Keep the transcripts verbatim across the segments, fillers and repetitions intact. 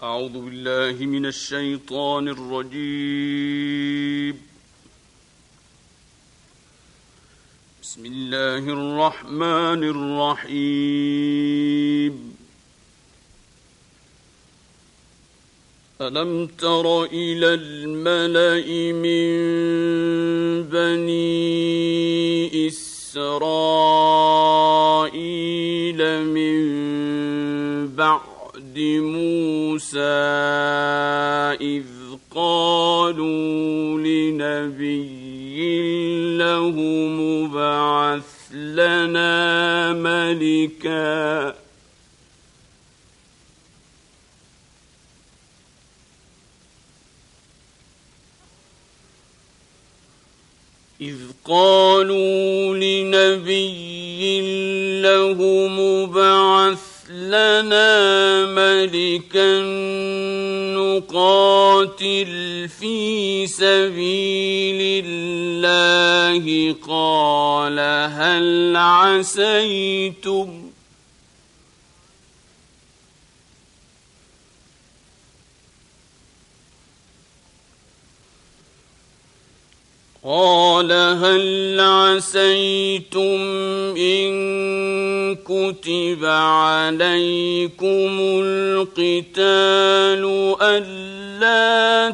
أعوذ بالله من الشيطان الرجيم. بسم الله الرحمن الرحيم. ألم تر إلى الملأ من بني إسرائيل من بعد موسى إذ قالوا لنبي له مبعث لنا ملكا إذ قالوا لنبي له مبعث لنا ملكا نقاتل في سبيل الله قال هل عسيتم قال هل عسيتم إن كتب عليكم القتال ألا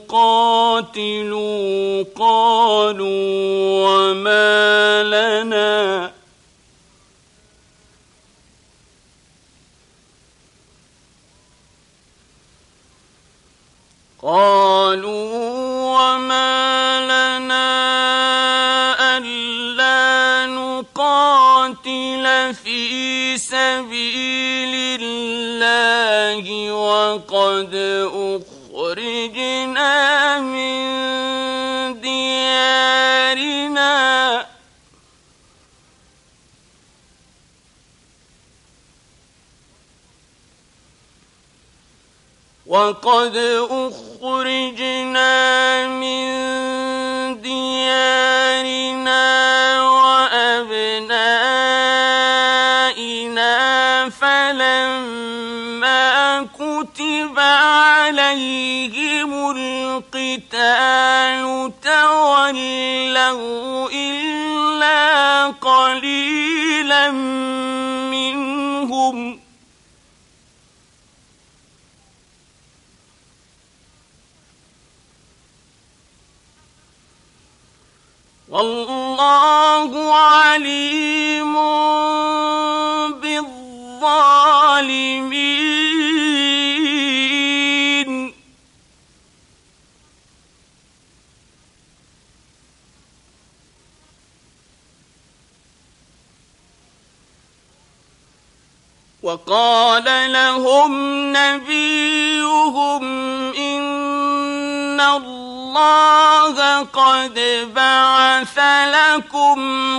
تقاتلوا قالوا وما لنا قالوا وما نقاتل في سبيل الله وقد أخرجنا من ديارنا وقد أخرجنا من ديارنا وأبنائنا فلما كتب عليهم القتال تولوا إلا قليلا منهم والله عليم بالظالمين. وقال لهم نبيهم إن الله قد بعث لكم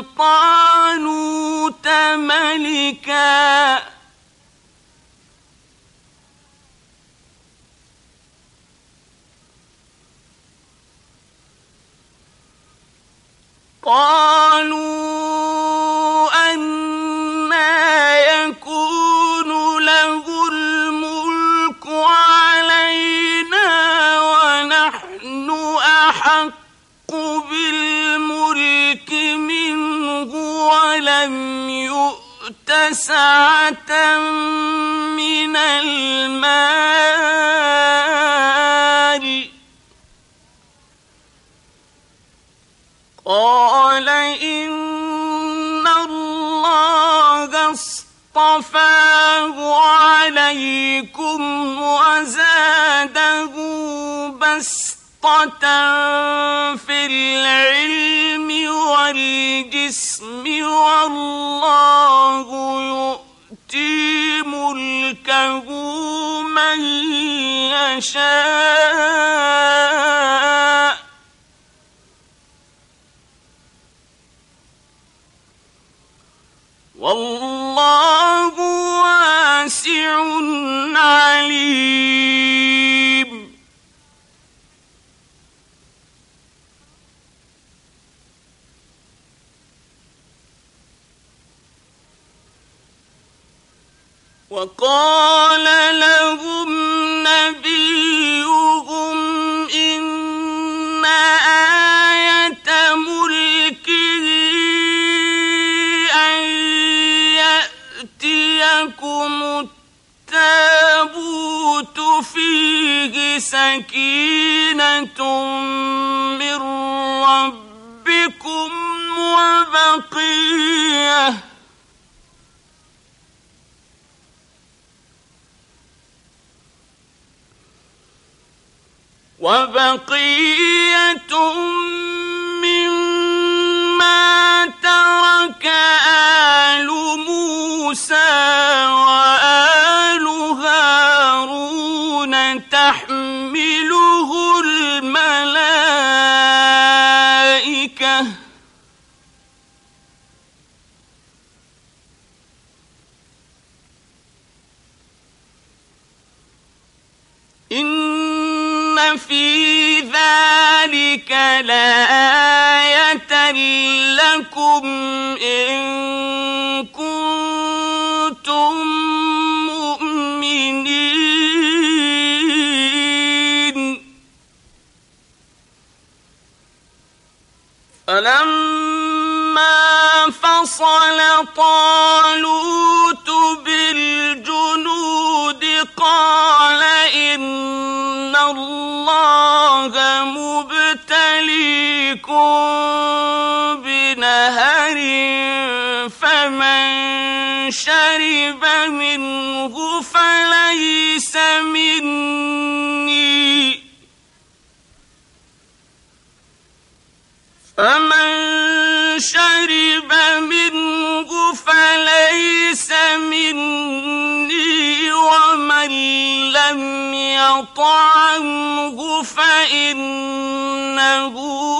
طالوت ملكا قالوا أنى يكون له الملك علينا ونحن أحق بالملك منه ولم يؤت سعة من المال قال إن الله اصطفاه عليكم وزاده بسطة في العلم والجسم والله يؤتي ملكه من يشاء والله واسع عليم. وقال لهم نبيهم إن آية ملكه أن يأتيكم التابوت فيه سكينة من ربكم وبقية وبقية مما ترك آل موسى وآل هارون تحمله الملائكة إن في ذلك لآية لكم إن كنتم مؤمنين فلما فصل طالوت بالجنود قال إن الله مبتليكم بنهر فمن شرب منه فليس مني فمن شرب منه فليس مني ومن لم يطعمه فإنه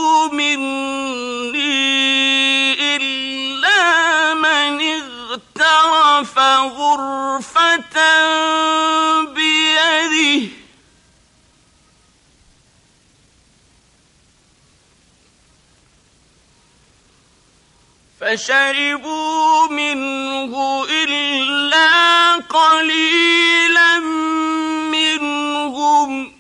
مني إلا من اغترف غرفة بيده فشربوا منه إلا قليلا منهم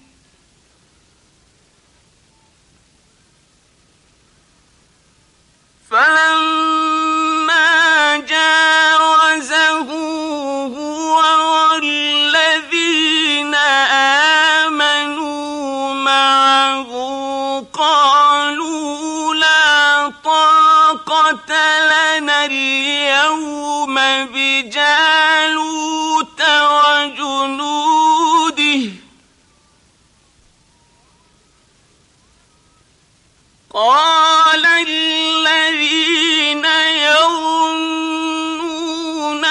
فلما جاوزه هو والذين آمنوا معه قالوا لا طاقة لنا اليوم بجالوت وجنوده قال الذين يظنون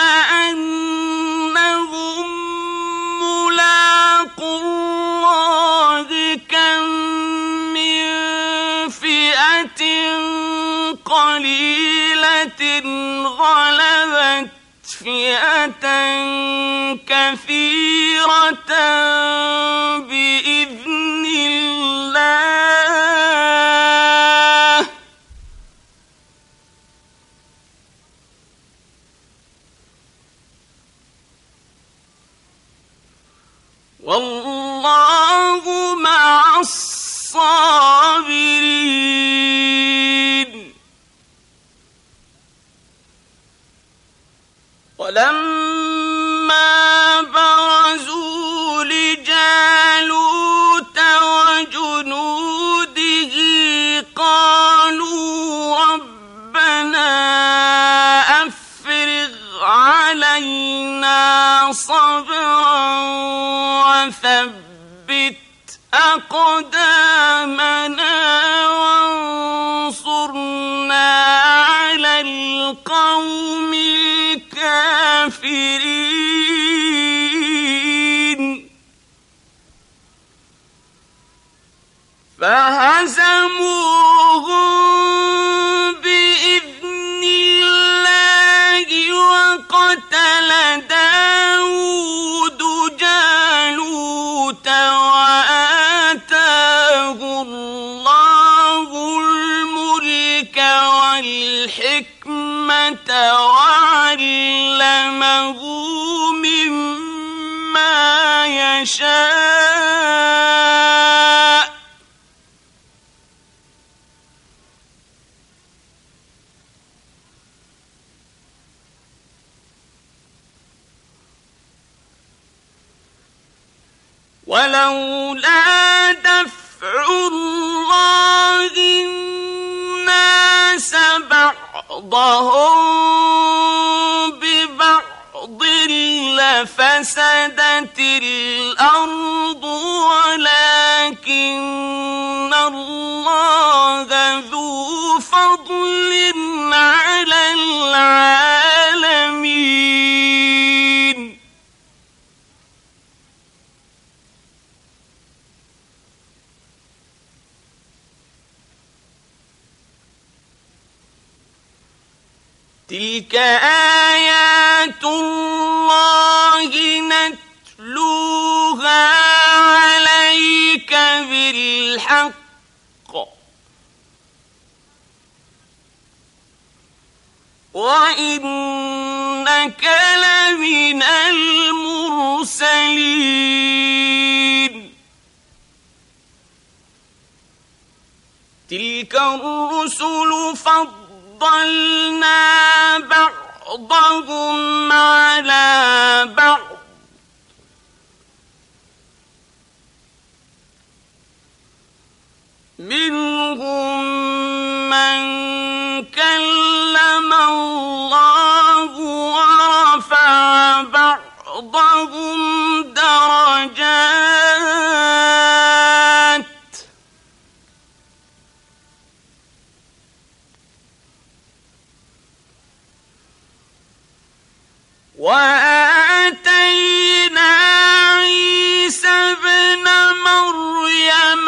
أنهم ملاقو الله كم من فئة قليلة غلبت فئة كثيرة بإذن الله والله مع الصابرين ولما برزوا لجالوت وجنوده قالوا ربنا أفرغ علينا صبرا وثبت أقدامنا وانصرنا على القوم الكافرين فهزموهم بإذن الله وقتل داود جالوت وآتاه الله الملك والحكمة وعلمه مما يشاء ولولا دفع الله الناس بعضهم ببعض لفسدت الأرض ولكن الله ذو فضل على العالمين. تلك آيات الله نتلوها عليك بالحق وإنك لمن المرسلين. تلك الرسل فضلنا بعضهم على بعض منهم من كلم الله ورفع بعضهم درجات وآتينا عيسى ابن مريم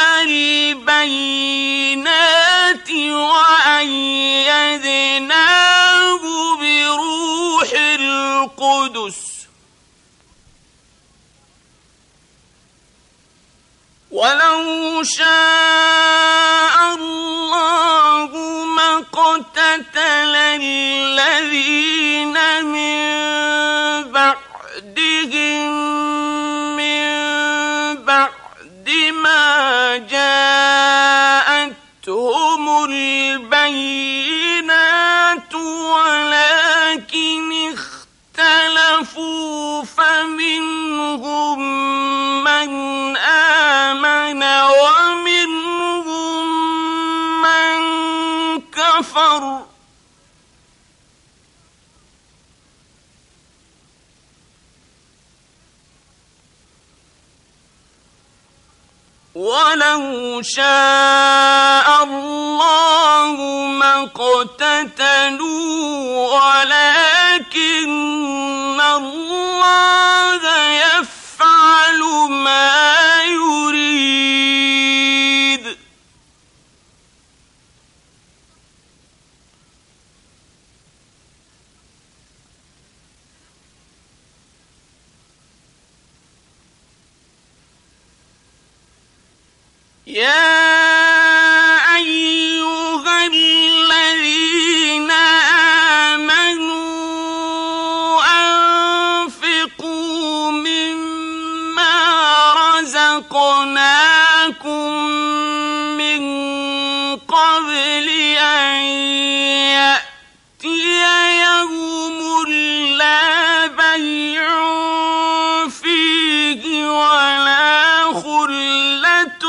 البينات وأيدناه بروح القدس ولو شاء الله ما اقتتل الذين من بعدهم من بعد ما جاءتهم البينات ولكن اختلفوا فمنهم من آمن ومنهم من كفر ولو شاء الله ما اقتتلوا ولكن الله يفعل ما يريد. يا أيها الذين آمنوا أنفقوا مما رزقناكم من قبل أن يأتي يوم لا بيع فيه ولا خلة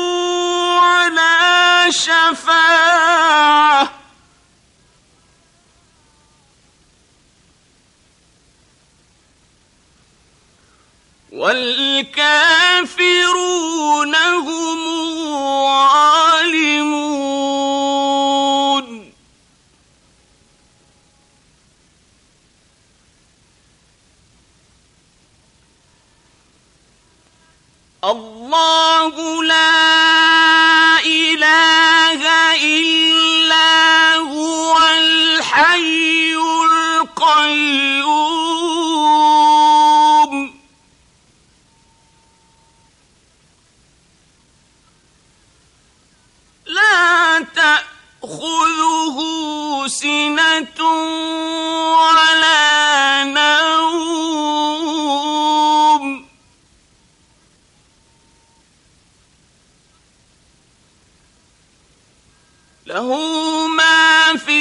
ولا شفاعة والكافرون هم الظالمون. الله لا إله إلا هو الحي القيوم لا تأخذه سنة ولا نوم له ما في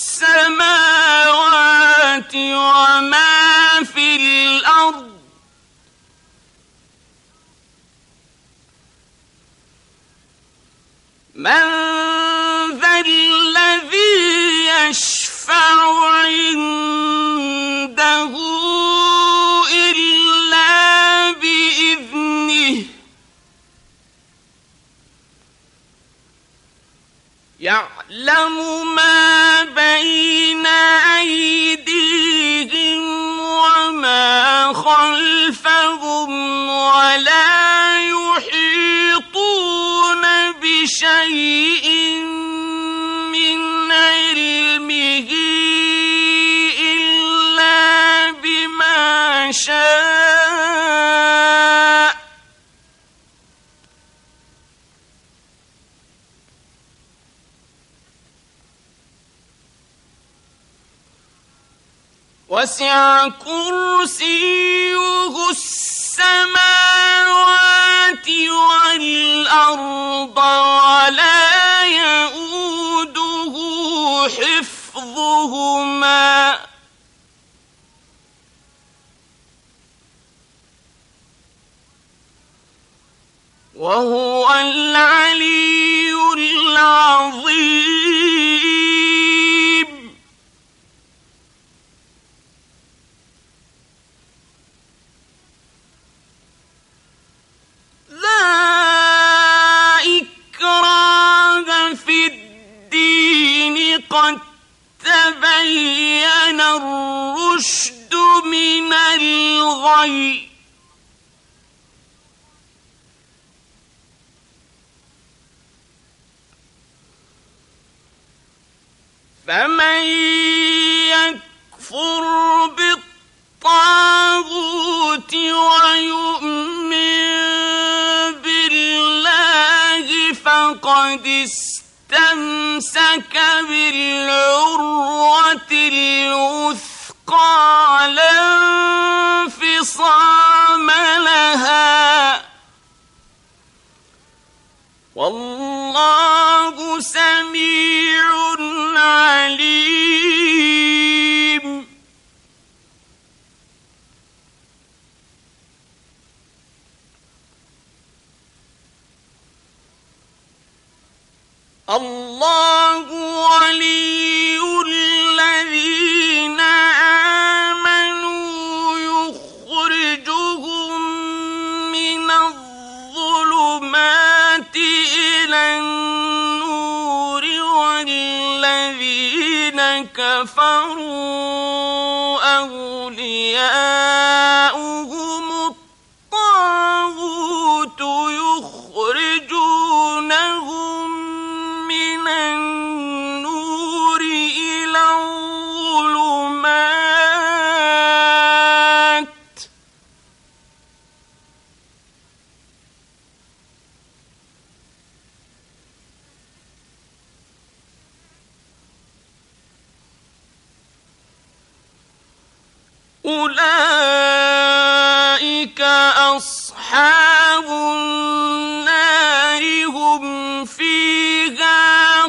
السماوات وما في الأرض من ذا الذي يشفع عنده إلا بإذنه يعلم ما بين أيديهم وما خلفهم ولا يحيطون بشيء من علمه إلا بما شاء وسع كرسيه السماوات والأرض ولا يؤوده حفظهما وهو العلي العظيم. لا إكراه في الدين قد تبين الرشد من الغي فمن يكفر بالطاغوت ويؤمن بالله فقد استمسك بالعروة الوثقى لا انفصام لها والله سميع عليم. الله ولي الذين آمنوا يخرجهم من الظلمات إلى النور والذين كفروا أولياؤهم الطاغوت يخرجونهم من النور إلى الظلمات أولئك أصحاب النار هم فيها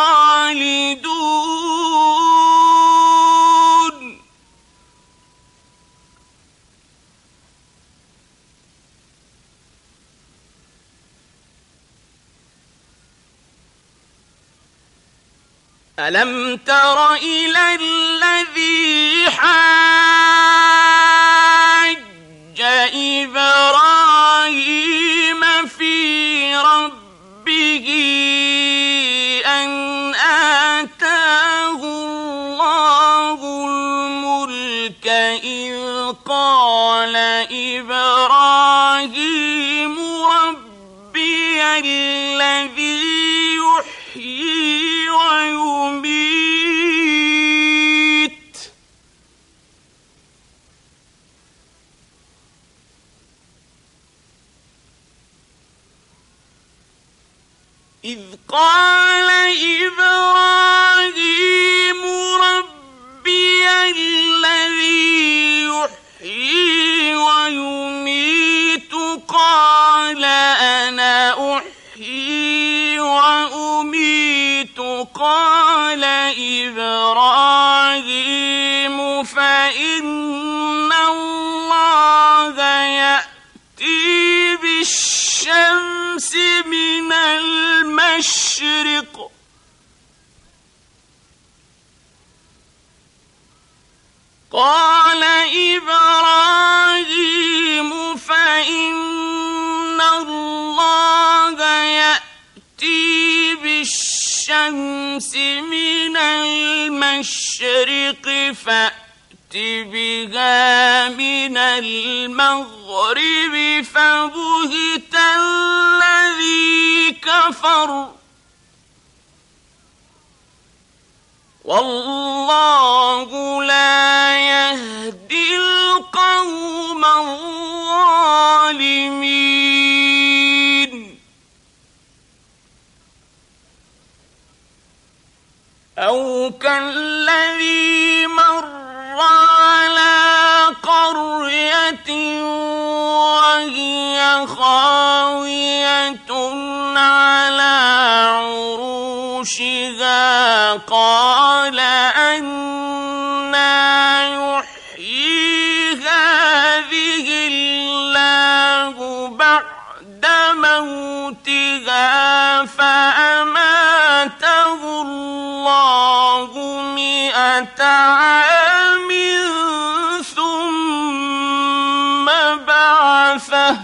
خالدون. ألم تر إلى الذي حاج إبراهيم في ربه أن آتاه الله الملك إذ قال إبراهيم ربي الذي يحيي ويميت إذ قال إبراهيم ربي الذي يحيي ويميت قال أنا أحيي وأميت قال إبراهيم فإن الله يأتي بالشمس من المشرق المشرق قال إبراهيم فإن الله يأتي بالشمس من المشرق فأت بها من المغرب فبهت الذي كفر والله لا يهدي القوم الظالمين. أو كالذي مر على قرية وهي خاوية على عروشها قال أنى يحيي هذه الله بعد موتها فأماته الله مئة عام ثم بعثه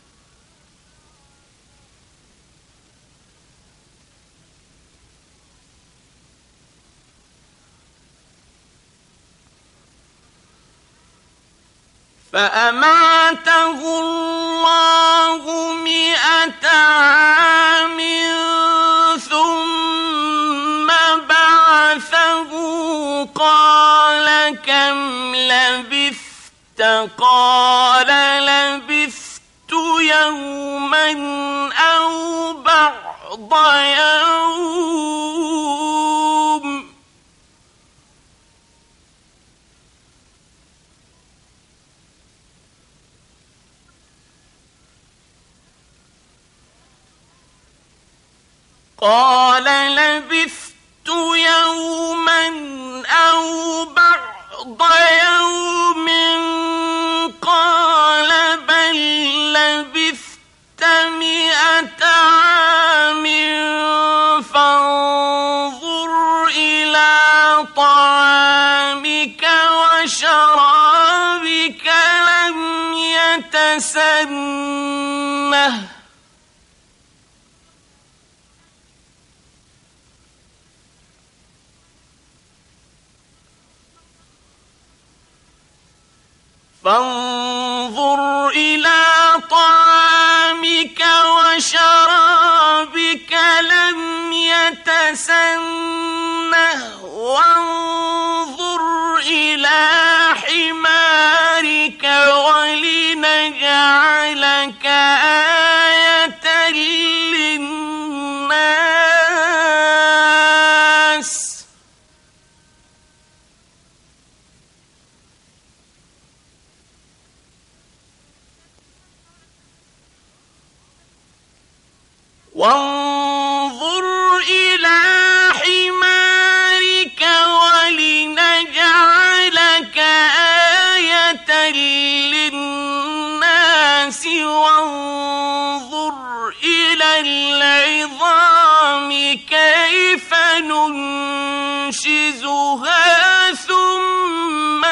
فأماته الله مئة عام ثم بعثه قال كم لبثت قال لبثت يوما أو بعض يوم قال لبثت يوما أو بعض يوم قال بل لبثت مئة عام فانظر إلى طعامك وشرابك لم يتسنه فانظر إلى طعامك وشرابك لم يتسنه وانظر إلى حمارك ولنجعلك آية للناس وانظر إلى حمارك ولنجعلك آية للناس وانظر إلى العظام كيف ننشزها ثم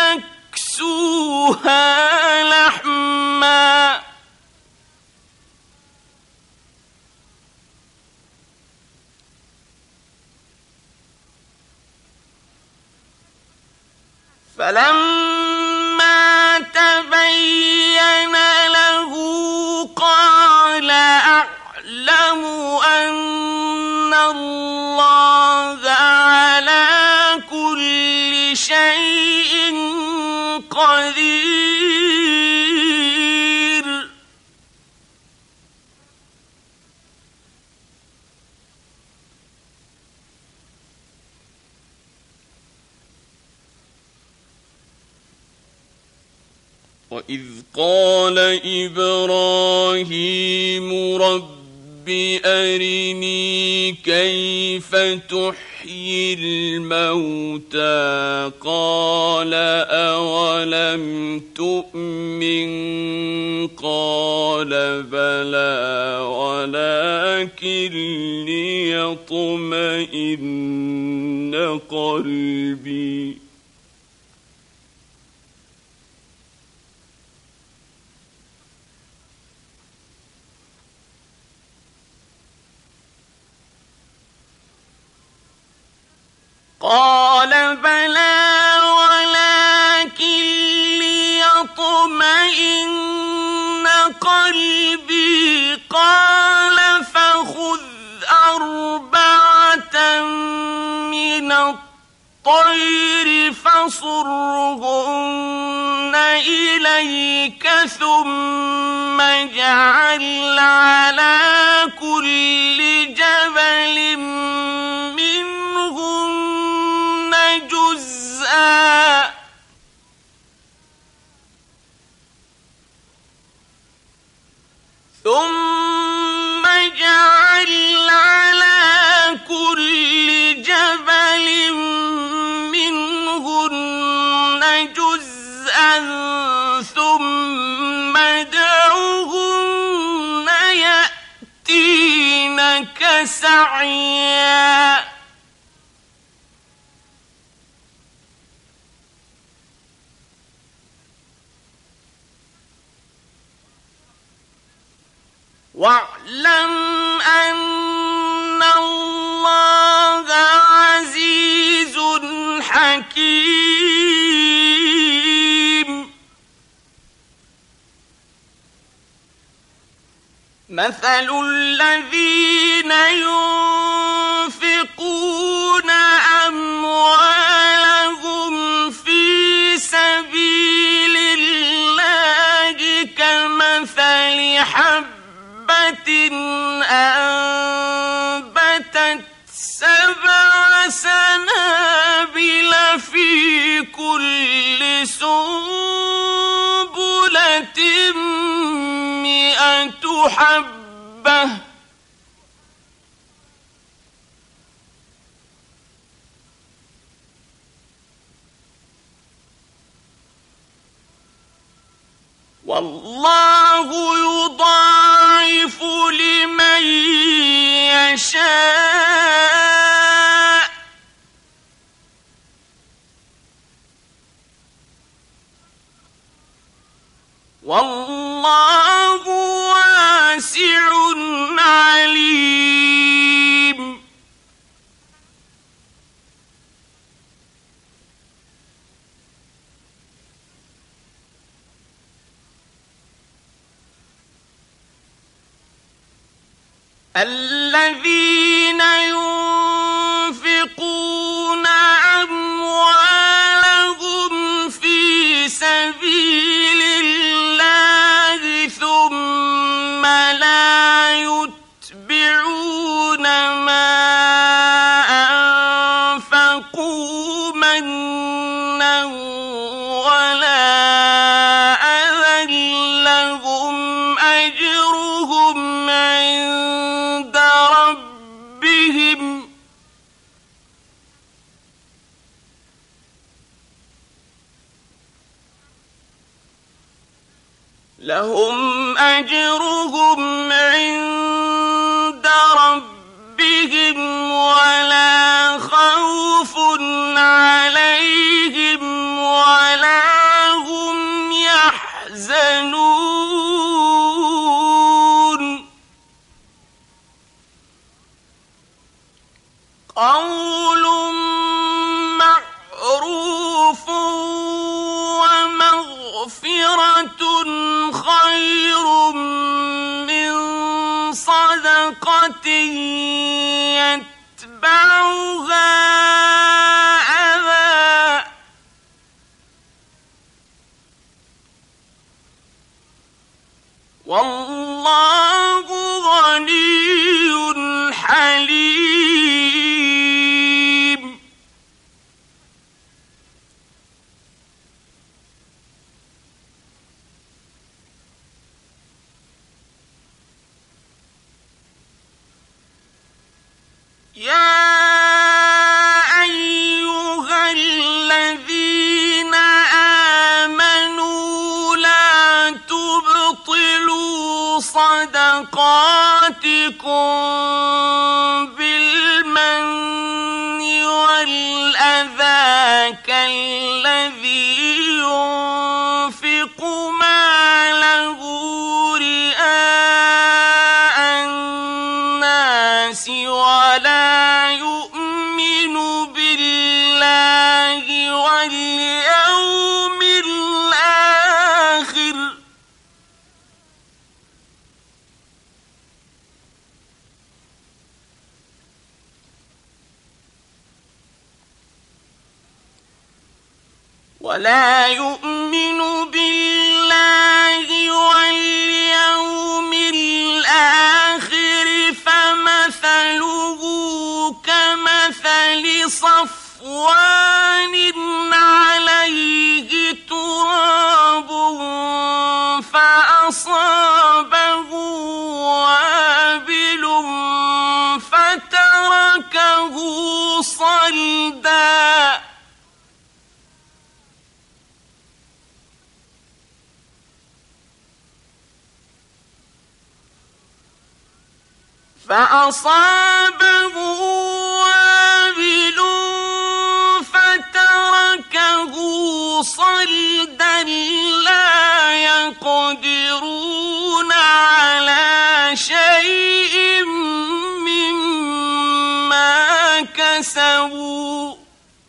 نكسوها لحما فلما تبين له قال أعلم أن الله على كل شيء قدير. وإذ قال إبراهيم رب أرني كيف تحيي يحيي الموتى قال أولم تؤمن قال بلى ولكن ليطمئن قلبي قال بلى ولكن ليطمئن قلبي قال فخذ أربعة من الطير فصرهن إليك ثم اجعل على كل جبل ثم اجعل على كل جبل منهن جزءا ثم ادعهن يأتينك سعيا واعلم أن الله عزيز حكيم مثل الذين ينفقون أموالهم في سبيل الله كمثل حبة أنبتت سبع سنابل في كل سنبلة مئة حبة والله يضاعف لمن يشاء والله واسع عليم الذين ينفقون أموالهم في سبيل الله ثم لا يتبعون ما أنفقوا منا ولا أذى لهم أجرهم عند ربهم لهم أجرهم عند ربهم ولا خوف عليهم ولا هم يحزنون قول معروف ومغفرة خير من صدقة يتبعها أذى والله غني حليم يا صدقاتكم بالمن والأذى كالذي ينفق ماله رئاء الناس ولا يؤمن بالله واليوم الآخر ولا يؤمن بالله واليوم الآخر فمثله كمثل صفوان عليه تراب فأصابه وابل فتركه صلدا فأصابه وابل فتركه صلدا لا يقدرون على شيء مما كسبوا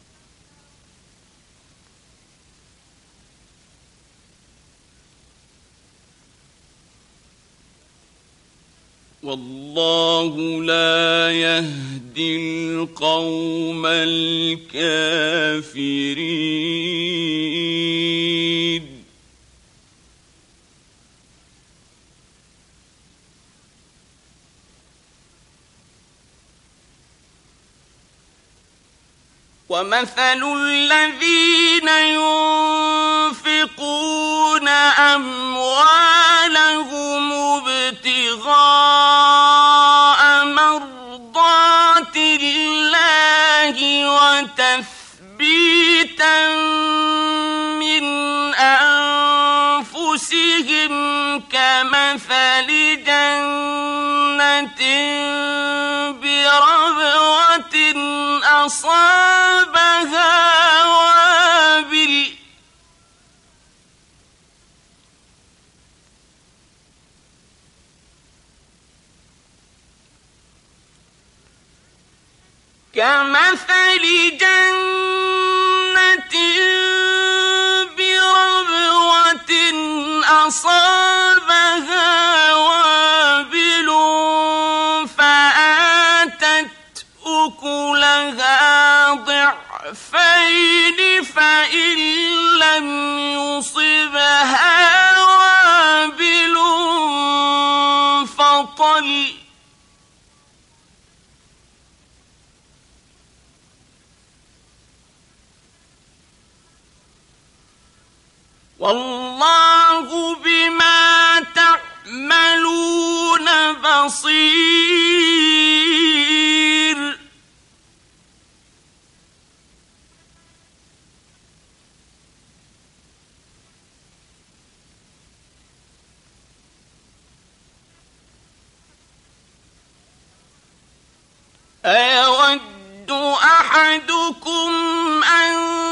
والله لا يهدي القوم الكافرين ومثل الذين ينفقون أموالهم ابتغاء مرضات الله وتثبيتا من أنفسهم كمثل جنة بربوة أصابها وابل كمثل جنة بربوة أصابها وابل فآتت أكلها ضعفين فإن لم يصبها وابل فطل والله بما تعملون بصير أيود أحدكم أن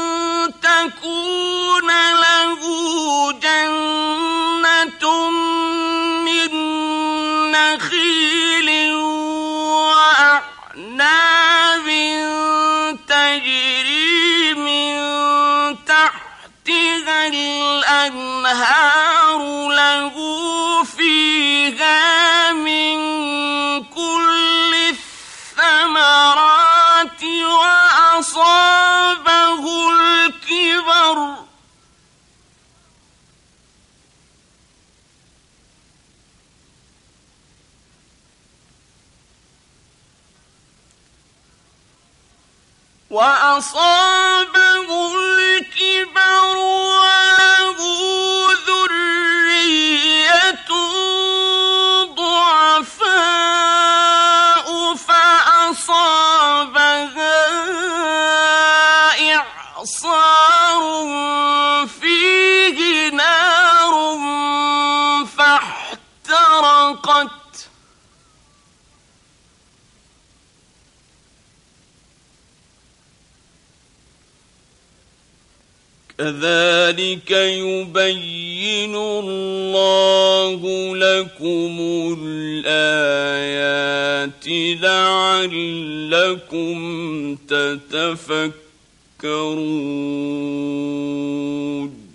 تكون له جنة من نخيل وأعناب تجري من تحتها الأنهار له فيها من كل الثمرات وأصابه الكبر وأصابه الكبر وله ذرية ضعفاء فأصابها إعصار فيه نار فاحترقت كذلك يبين الله لكم الآيات لعلكم تتفكرون.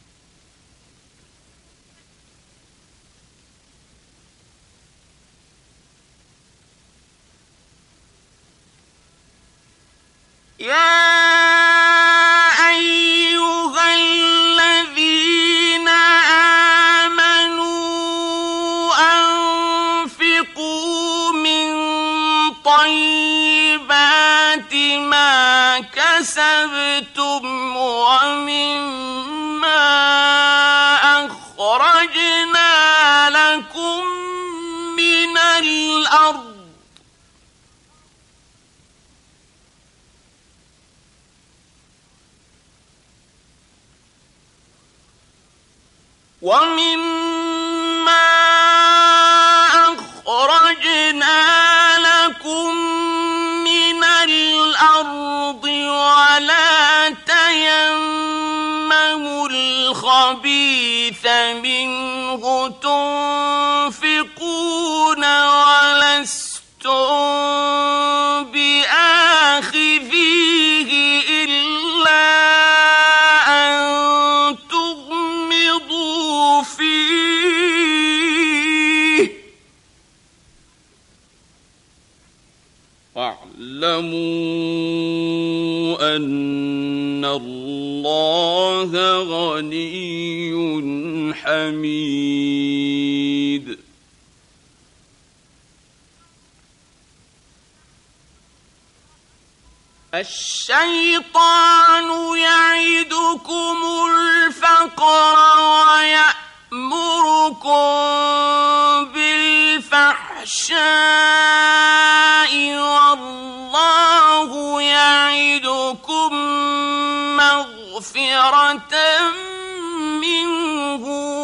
يا كسبتم ومما أخرجنا لكم من الأرض ومما أخرجنا لكم من الأرض ولا تيمموا الخبيث منه تنفقون ولستم بآخذيه إلا أن تغمضوا فيه واعلموا أن الله غني حميد. الشيطان يعدكم الفقر ويأمركم بالفحشاء والله يعدكم مغفرة منه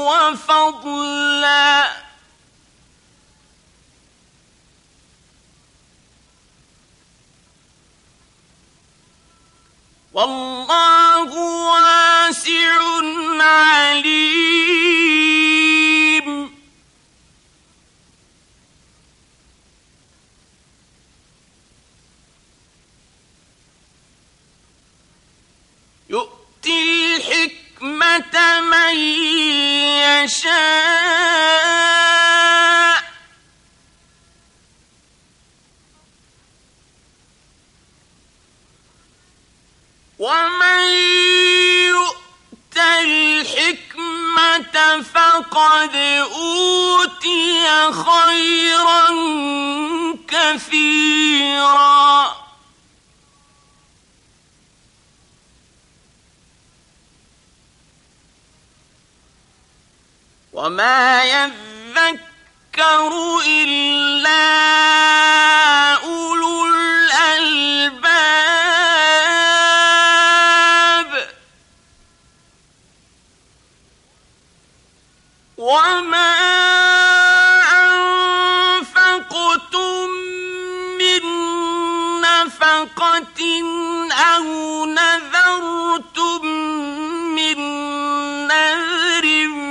وفضلا والله واسع عليم. يؤتي الحكمة من يشاء ومن يؤت الحكمة فقد أوتي خيرا كثيرا وما يذكر إلا أولو الألباب وما أنفقتم من نفقة أو نذرتم من نذر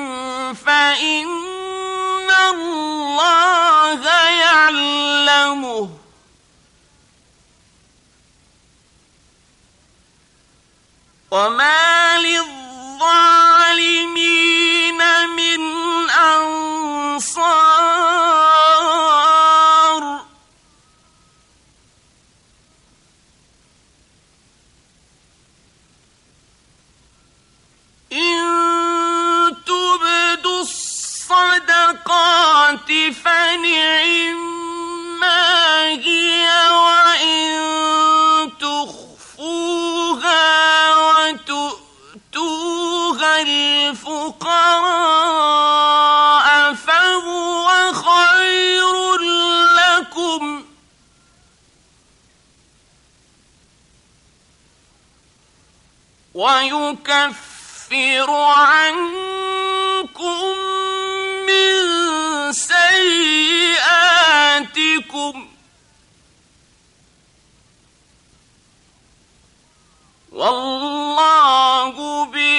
فإن الله يعلمه وما للظالمين من أنصار إن تبدوا الصدقات فنعما هي وإن تخفوها وتؤتوها الفقراء فهو خير لكم ويكفر عنكم من سيئاتكم والله بما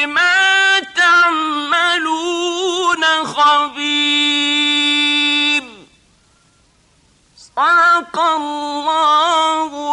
الله